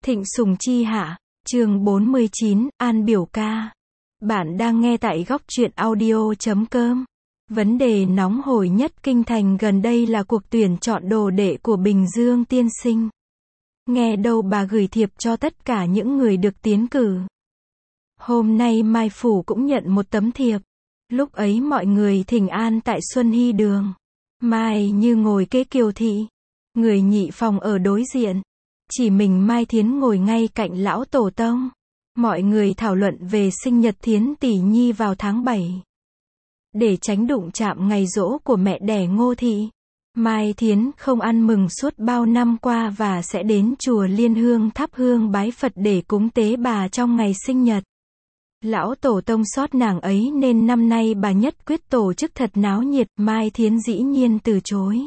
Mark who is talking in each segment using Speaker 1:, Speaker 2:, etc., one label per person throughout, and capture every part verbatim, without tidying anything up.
Speaker 1: Thịnh Sùng Chi hạ, chương bốn mươi chín, An biểu ca. Bạn đang nghe tại góc truyện audio chấm com. Vấn đề nóng hổi nhất kinh thành gần đây là cuộc tuyển chọn đồ đệ của Bình Dương tiên sinh. Nghe đâu bà gửi thiệp cho tất cả những người được tiến cử. Hôm nay Mai Phủ cũng nhận một tấm thiệp. Lúc ấy mọi người thỉnh an tại Xuân Hy Đường. Mai Như ngồi kế Kiều Thị. Người nhị phòng ở đối diện. Chỉ mình Mai Thiến ngồi ngay cạnh lão tổ tông. Mọi người thảo luận về sinh nhật Thiến tỷ nhi vào tháng bảy. Để tránh đụng chạm ngày giỗ của mẹ đẻ Ngô Thị, Mai Thiến không ăn mừng suốt bao năm qua và sẽ đến chùa Liên Hương thắp hương bái Phật để cúng tế bà trong ngày sinh nhật. Lão tổ tông xót nàng ấy nên năm nay bà nhất quyết tổ chức thật náo nhiệt, Mai Thiến dĩ nhiên từ chối.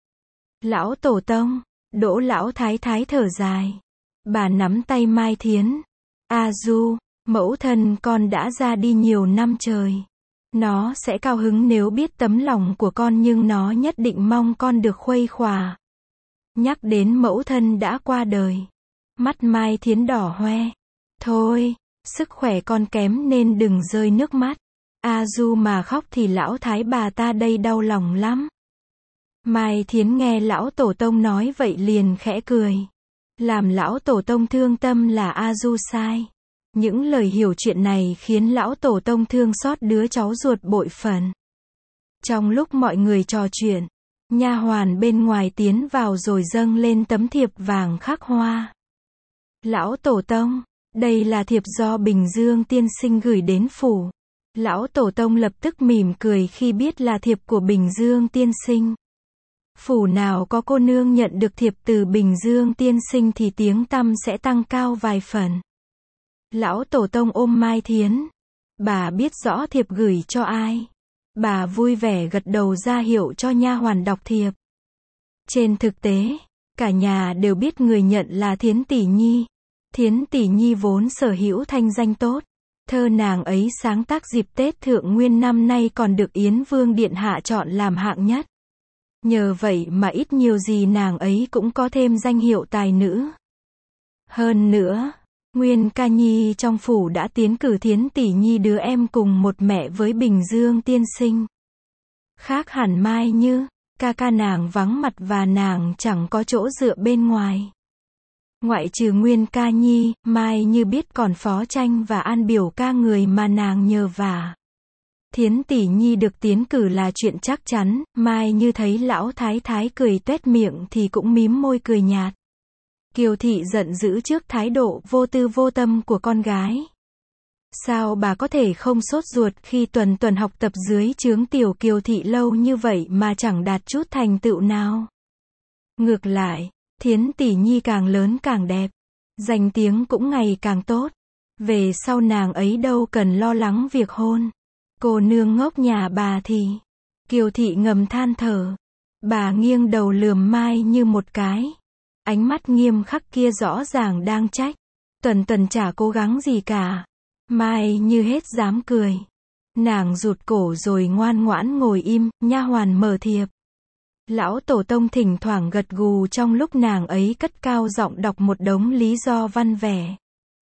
Speaker 1: Lão tổ tông, Đỗ lão thái thái thở dài. Bà nắm tay Mai Thiến. A Du, mẫu thân con đã ra đi nhiều năm trời. Nó sẽ cao hứng nếu biết tấm lòng của con, nhưng nó nhất định mong con được khuây khỏa. Nhắc đến mẫu thân đã qua đời. Mắt Mai Thiến đỏ hoe. Thôi, sức khỏe con kém nên đừng rơi nước mắt. A Du mà khóc thì lão thái bà ta đây đau lòng lắm. Mai Thiến nghe lão tổ tông nói vậy liền khẽ cười. Làm lão tổ tông thương tâm là A Du sai. Những lời hiểu chuyện này khiến lão tổ tông thương xót đứa cháu ruột bội phần. Trong lúc mọi người trò chuyện, nha hoàn bên ngoài tiến vào rồi dâng lên tấm thiệp vàng khắc hoa. Lão tổ tông, đây là thiệp do Bình Dương tiên sinh gửi đến phủ. Lão tổ tông lập tức mỉm cười khi biết là thiệp của Bình Dương tiên sinh. Phủ nào có cô nương nhận được thiệp từ Bình Dương tiên sinh thì tiếng tăm sẽ tăng cao vài phần. Lão tổ tông ôm Mai Thiến. Bà biết rõ thiệp gửi cho ai. Bà vui vẻ gật đầu ra hiệu cho nha hoàn đọc thiệp. Trên thực tế, cả nhà đều biết người nhận là Thiến tỷ nhi. Thiến tỷ nhi vốn sở hữu thanh danh tốt. Thơ nàng ấy sáng tác dịp Tết Thượng Nguyên năm nay còn được Yến Vương Điện Hạ chọn làm hạng nhất. Nhờ vậy mà ít nhiều gì nàng ấy cũng có thêm danh hiệu tài nữ. Hơn nữa, Nguyên ca nhi trong phủ đã tiến cử Thiến tỷ nhi đứa em cùng một mẹ với Bình Dương tiên sinh. Khác hẳn Mai Như, ca ca nàng vắng mặt và nàng chẳng có chỗ dựa bên ngoài. Ngoại trừ Nguyên ca nhi, Mai Như biết còn Phó Tranh và An biểu ca người mà nàng nhờ vả. Thiến tỷ nhi được tiến cử là chuyện chắc chắn. Mai Như thấy lão thái thái cười tuét miệng thì cũng mím môi cười nhạt. Kiều Thị giận dữ trước thái độ vô tư vô tâm của con gái. Sao bà có thể không sốt ruột khi tuần tuần học tập dưới trướng tiểu Kiều Thị lâu như vậy mà chẳng đạt chút thành tựu nào? Ngược lại, Thiến tỷ nhi càng lớn càng đẹp, danh tiếng cũng ngày càng tốt. Về sau nàng ấy đâu cần lo lắng việc hôn. Cô nương ngốc nhà bà thì. Kiều Thị ngầm than thở. Bà nghiêng đầu lườm Mai Như một cái. Ánh mắt nghiêm khắc kia rõ ràng đang trách. Tuần tuần chả cố gắng gì cả. Mai Như hết dám cười. Nàng rụt cổ rồi ngoan ngoãn ngồi im. Nha hoàn mở thiệp. Lão tổ tông thỉnh thoảng gật gù trong lúc nàng ấy cất cao giọng đọc một đống lý do văn vẻ.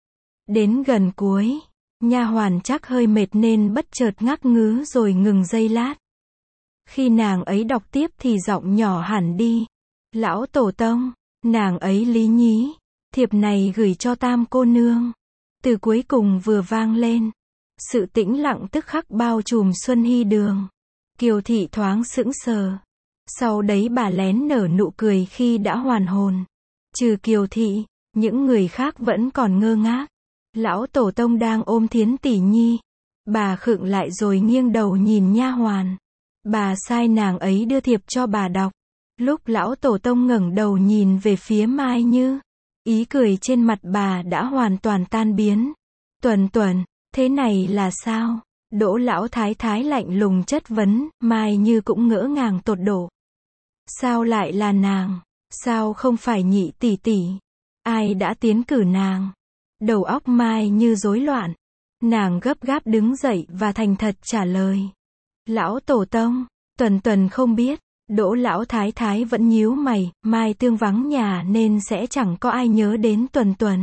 Speaker 1: Đến gần cuối, nha hoàn chắc hơi mệt nên bất chợt ngắc ngứ rồi ngừng giây lát. Khi nàng ấy đọc tiếp thì giọng nhỏ hẳn đi. Lão tổ tông, nàng ấy lý nhí. Thiệp này gửi cho Tam cô nương. Từ cuối cùng vừa vang lên. Sự tĩnh lặng tức khắc bao trùm Xuân Hy Đường. Kiều Thị thoáng sững sờ. Sau đấy bà lén nở nụ cười khi đã hoàn hồn. Trừ Kiều Thị, những người khác vẫn còn ngơ ngác. Lão tổ tông đang ôm Thiến tỷ nhi. Bà khựng lại rồi nghiêng đầu nhìn nha hoàn. Bà sai nàng ấy đưa thiệp cho bà đọc. Lúc lão tổ tông ngẩng đầu nhìn về phía Mai Như, ý cười trên mặt bà đã hoàn toàn tan biến. Tuần tuần, thế này là sao? Đỗ lão thái thái lạnh lùng chất vấn. Mai Như cũng ngỡ ngàng tột độ. Sao lại là nàng? Sao không phải nhị tỷ tỷ? Ai đã tiến cử nàng? Đầu óc Mai Như rối loạn. Nàng gấp gáp đứng dậy và thành thật trả lời. Lão tổ tông, tuần tuần không biết. Đỗ lão thái thái vẫn nhíu mày, Mai Tương vắng nhà nên sẽ chẳng có ai nhớ đến Tuần Tuần.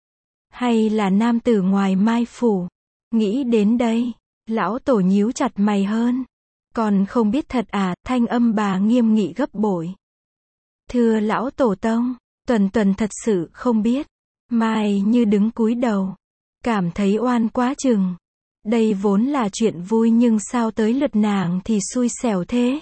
Speaker 1: Hay là nam tử ngoài Mai phủ? Nghĩ đến đây, lão tổ nhíu chặt mày hơn. Còn không biết thật à, thanh âm bà nghiêm nghị gấp bội. Thưa lão tổ tông, Tuần Tuần thật sự không biết. Mai Như đứng cúi đầu, cảm thấy oan quá chừng. Đây vốn là chuyện vui nhưng sao tới lượt nàng thì xui xẻo thế.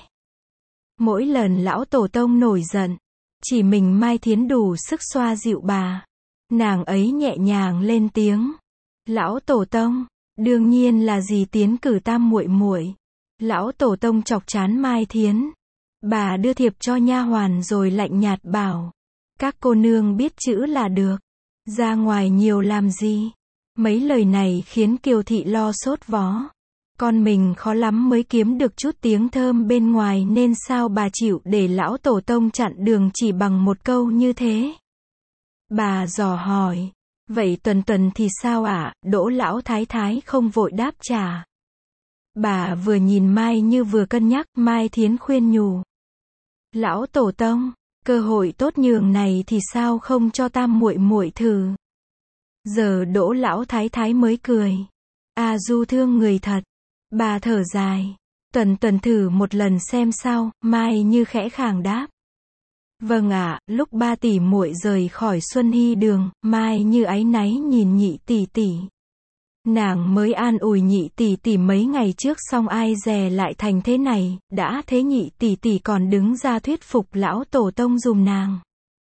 Speaker 1: Mỗi lần lão tổ tông nổi giận, chỉ mình Mai Thiến đủ sức xoa dịu bà. Nàng ấy nhẹ nhàng lên tiếng. Lão tổ tông, đương nhiên là dì tiến cử tam muội muội. Lão tổ tông chọc chán Mai Thiến. Bà đưa thiệp cho nha hoàn rồi lạnh nhạt bảo. Các cô nương biết chữ là được. Ra ngoài nhiều làm gì? Mấy lời này khiến Kiều Thị lo sốt vó. Con mình khó lắm mới kiếm được chút tiếng thơm bên ngoài nên sao bà chịu để lão tổ tông chặn đường chỉ bằng một câu như thế? Bà dò hỏi. Vậy Tuần Tuần thì sao ạ? À? Đỗ lão thái thái không vội đáp trả. Bà vừa nhìn Mai Như vừa cân nhắc. Mai Thiến khuyên nhủ. Lão tổ tông, cơ hội tốt nhường này thì sao không cho tam muội muội thử? Giờ Đỗ lão thái thái mới cười. À du thương người thật. Bà thở dài. Tuần Tuần thử một lần xem sao. Mai Như khẽ khàng đáp. Vâng ạ. À, lúc ba tỷ muội rời khỏi Xuân Hy đường, Mai Như áy náy nhìn nhị tỷ tỷ. Nàng mới an ủi nhị tỷ tỷ mấy ngày trước xong ai dè lại thành thế này, đã thế nhị tỷ tỷ còn đứng ra thuyết phục lão tổ tông dùm nàng.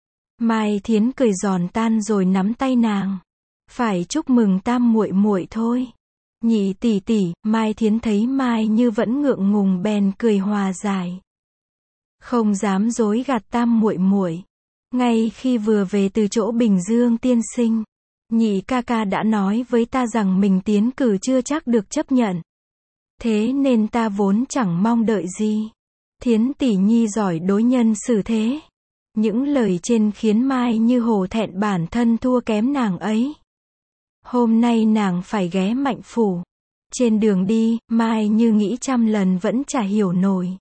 Speaker 1: Mai Thiến cười giòn tan rồi nắm tay nàng. Phải chúc mừng tam muội muội thôi. Nhị tỷ tỷ, Mai Thiến thấy Mai Như vẫn ngượng ngùng bèn cười hòa giải. Không dám dối gạt tam muội muội. Ngay khi vừa về từ chỗ Bình Dương tiên sinh, nhị ca ca đã nói với ta rằng mình tiến cử chưa chắc được chấp nhận. Thế nên ta vốn chẳng mong đợi gì. Thiến tỷ nhi giỏi đối nhân xử thế. Những lời trên khiến Mai Như hổ thẹn bản thân thua kém nàng ấy. Hôm nay nàng phải ghé Mạnh phủ. Trên đường đi, Mai Như nghĩ trăm lần vẫn chả hiểu nổi.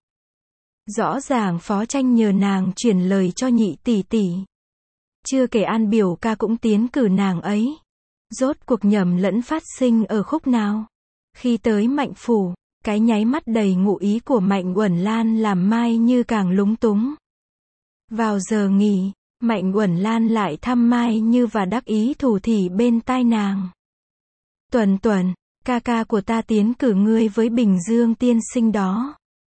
Speaker 1: Rõ ràng phó tranh nhờ nàng chuyển lời cho nhị tỷ tỷ. Chưa kể An biểu ca cũng tiến cử nàng ấy. Rốt cuộc nhầm lẫn phát sinh ở khúc nào? Khi tới Mạnh phủ, cái nháy mắt đầy ngụ ý của Mạnh Uẩn Lan làm Mai Như càng lúng túng. Vào giờ nghỉ, Mạnh Uẩn Lan lại thăm Mai Như và đắc ý thủ thỉ bên tai nàng. Tuần Tuần, ca ca của ta tiến cử ngươi với Bình Dương tiên sinh đó.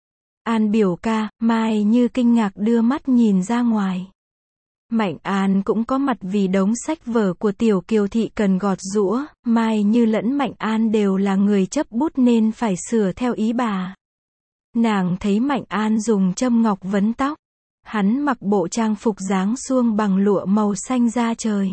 Speaker 1: An biểu ca, Mai Như kinh ngạc đưa mắt nhìn ra ngoài. Mạnh An cũng có mặt vì đống sách vở của Tiểu Kiều Thị cần gọt giũa, Mai Như lẫn Mạnh An đều là người chấp bút nên phải sửa theo ý bà. Nàng thấy Mạnh An dùng châm ngọc vấn tóc. Hắn mặc bộ trang phục dáng suông bằng lụa màu xanh da trời.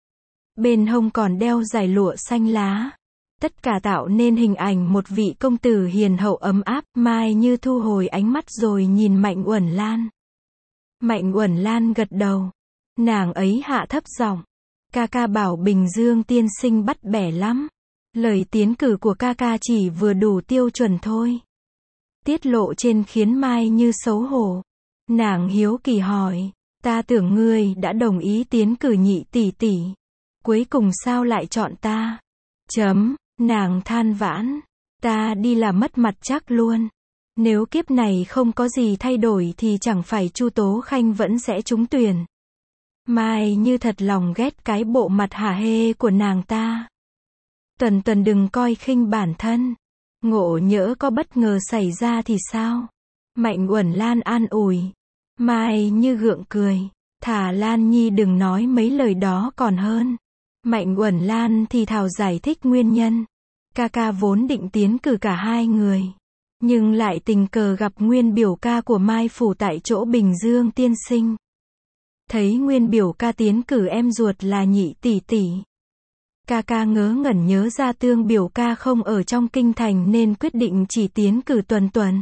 Speaker 1: Bên hông còn đeo dải lụa xanh lá. Tất cả tạo nên hình ảnh một vị công tử hiền hậu ấm áp. Mai Như thu hồi ánh mắt rồi nhìn Mạnh Uẩn Lan. Mạnh Uẩn Lan gật đầu. Nàng ấy hạ thấp giọng. Ca ca bảo Bình Dương tiên sinh bắt bẻ lắm. Lời tiến cử của ca ca chỉ vừa đủ tiêu chuẩn thôi. Tiết lộ trên khiến Mai Như xấu hổ. Nàng hiếu kỳ hỏi. Ta tưởng ngươi đã đồng ý tiến cử nhị tỷ tỷ. Cuối cùng sao lại chọn ta? Chấm. Nàng than vãn. Ta đi là mất mặt chắc luôn. Nếu kiếp này không có gì thay đổi thì chẳng phải Chu Tố Khanh vẫn sẽ trúng tuyển. Mai Như thật lòng ghét cái bộ mặt hả hê của nàng ta. Tuần Tuần đừng coi khinh bản thân. Ngộ nhỡ có bất ngờ xảy ra thì sao? Mạnh Uẩn Lan an ủi. Mai Như gượng cười. Thả Lan Nhi đừng nói mấy lời đó còn hơn. Mạnh Uẩn Lan thì thào giải thích nguyên nhân. Ca ca vốn định tiến cử cả hai người. Nhưng lại tình cờ gặp nguyên biểu ca của Mai phủ tại chỗ Bình Dương tiên sinh. Thấy nguyên biểu ca tiến cử em ruột là nhị tỷ tỷ. Ca ca ngớ ngẩn nhớ ra tương biểu ca không ở trong kinh thành nên quyết định chỉ tiến cử Tuần Tuần.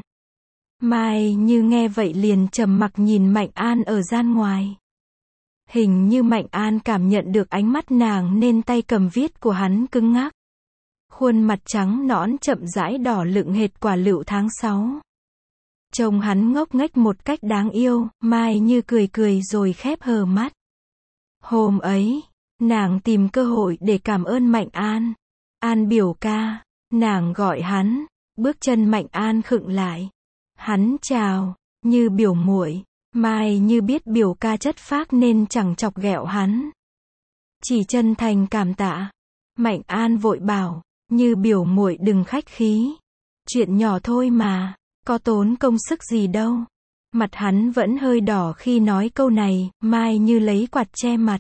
Speaker 1: Mai Như nghe vậy liền trầm mặc nhìn Mạnh An ở gian ngoài. Hình như Mạnh An cảm nhận được ánh mắt nàng nên tay cầm viết của hắn cứng ngắc. Khuôn mặt trắng nõn chậm rãi đỏ lựng hệt quả lựu tháng sáu. Trông hắn ngốc nghếch một cách đáng yêu, Mai Như cười cười rồi khép hờ mắt. Hôm ấy, nàng tìm cơ hội để cảm ơn Mạnh An. An biểu ca, nàng gọi hắn, bước chân Mạnh An khựng lại. Hắn chào, Như biểu muội. Mai Như biết biểu ca chất phác nên chẳng chọc ghẹo hắn. Chỉ chân thành cảm tạ. Mạnh An vội bảo, Như biểu muội đừng khách khí. Chuyện nhỏ thôi mà, có tốn công sức gì đâu. Mặt hắn vẫn hơi đỏ khi nói câu này, Mai Như lấy quạt che mặt.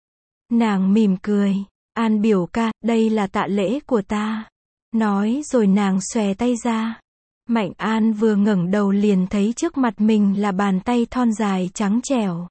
Speaker 1: Nàng mỉm cười, An biểu ca, đây là tạ lễ của ta. Nói rồi nàng xòe tay ra. Mạnh An vừa ngẩng đầu liền thấy trước mặt mình là bàn tay thon dài trắng trẻo.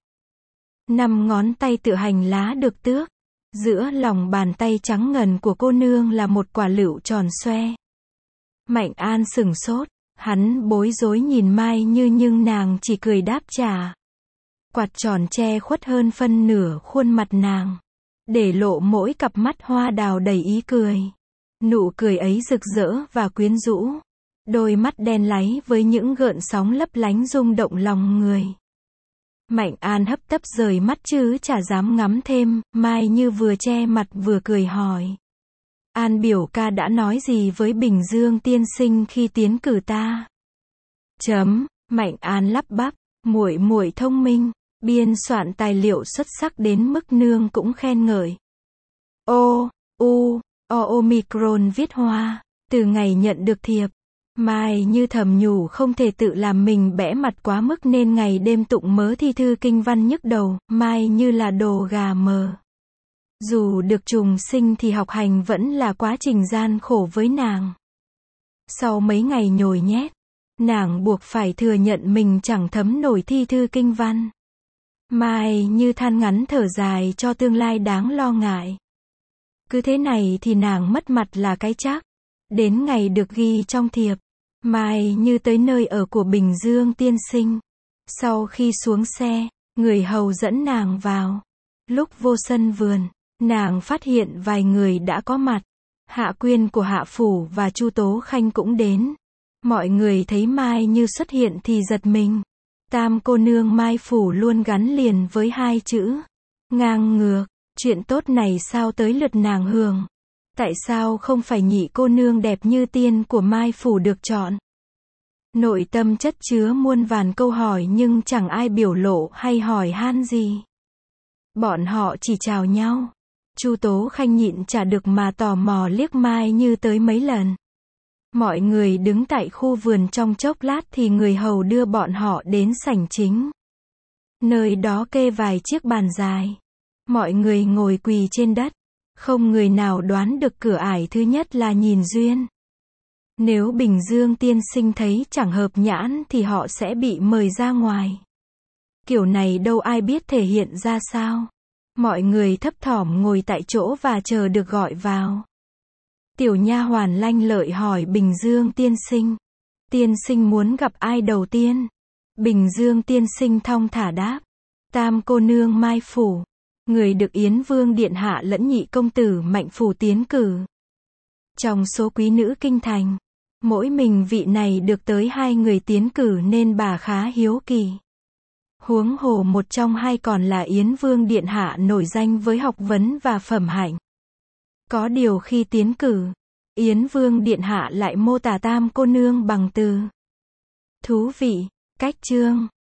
Speaker 1: Năm ngón tay tựa hành lá được tước. Giữa lòng bàn tay trắng ngần của cô nương là một quả lựu tròn xoe. Mạnh An sửng sốt, hắn bối rối nhìn Mai Như nhưng nàng chỉ cười đáp trả. Quạt tròn che khuất hơn phân nửa khuôn mặt nàng, để lộ mỗi cặp mắt hoa đào đầy ý cười. Nụ cười ấy rực rỡ và quyến rũ. Đôi mắt đen láy với những gợn sóng lấp lánh rung động lòng người. Mạnh An hấp tấp rời mắt chứ chả dám ngắm thêm, Mai Như vừa che mặt vừa cười hỏi. An biểu ca đã nói gì với Bình Dương tiên sinh khi tiến cử ta? Chấm, Mạnh An lắp bắp, muội muội thông minh, biên soạn tài liệu xuất sắc đến mức nương cũng khen ngợi. O, U, O Omicron viết hoa, từ ngày nhận được thiệp. Mai Như thầm nhủ không thể tự làm mình bẽ mặt quá mức nên ngày đêm tụng mớ thi thư kinh văn nhức đầu, Mai Như là đồ gà mờ. Dù được trùng sinh thì học hành vẫn là quá trình gian khổ với nàng. Sau mấy ngày nhồi nhét, nàng buộc phải thừa nhận mình chẳng thấm nổi thi thư kinh văn. Mai Như than ngắn thở dài cho tương lai đáng lo ngại. Cứ thế này thì nàng mất mặt là cái chắc. Đến ngày được ghi trong thiệp, Mai Như tới nơi ở của Bình Dương tiên sinh. Sau khi xuống xe, người hầu dẫn nàng vào. Lúc vô sân vườn, nàng phát hiện vài người đã có mặt. Hạ Quyên của Hạ Phủ và Chu Tố Khanh cũng đến. Mọi người thấy Mai Như xuất hiện thì giật mình. Tam cô nương Mai Phủ luôn gắn liền với hai chữ ngang ngược. Chuyện tốt này sao tới lượt nàng hưởng? Tại sao không phải nhị cô nương đẹp như tiên của Mai Phủ được chọn? Nội tâm chất chứa muôn vàn câu hỏi nhưng chẳng ai biểu lộ hay hỏi han gì. Bọn họ chỉ chào nhau. Chu Tố Khanh nhịn chả được mà tò mò liếc Mai Như tới mấy lần. Mọi người đứng tại khu vườn trong chốc lát thì người hầu đưa bọn họ đến sảnh chính. Nơi đó kê vài chiếc bàn dài. Mọi người ngồi quỳ trên đất. Không người nào đoán được cửa ải thứ nhất là nhìn duyên. Nếu Bình Dương tiên sinh thấy chẳng hợp nhãn thì họ sẽ bị mời ra ngoài. Kiểu này đâu ai biết thể hiện ra sao. Mọi người thấp thỏm ngồi tại chỗ và chờ được gọi vào. Tiểu nha hoàn lanh lợi hỏi Bình Dương tiên sinh. Tiên sinh muốn gặp ai đầu tiên? Bình Dương tiên sinh thong thả đáp. Tam cô nương Mai Phủ. Người được Yến Vương Điện Hạ lẫn nhị công tử Mạnh Phủ tiến cử. Trong số quý nữ kinh thành, mỗi mình vị này được tới hai người tiến cử nên bà khá hiếu kỳ. Huống hồ một trong hai còn là Yến Vương Điện Hạ nổi danh với học vấn và phẩm hạnh. Có điều khi tiến cử, Yến Vương Điện Hạ lại mô tả tam cô nương bằng từ thú vị, cách chương.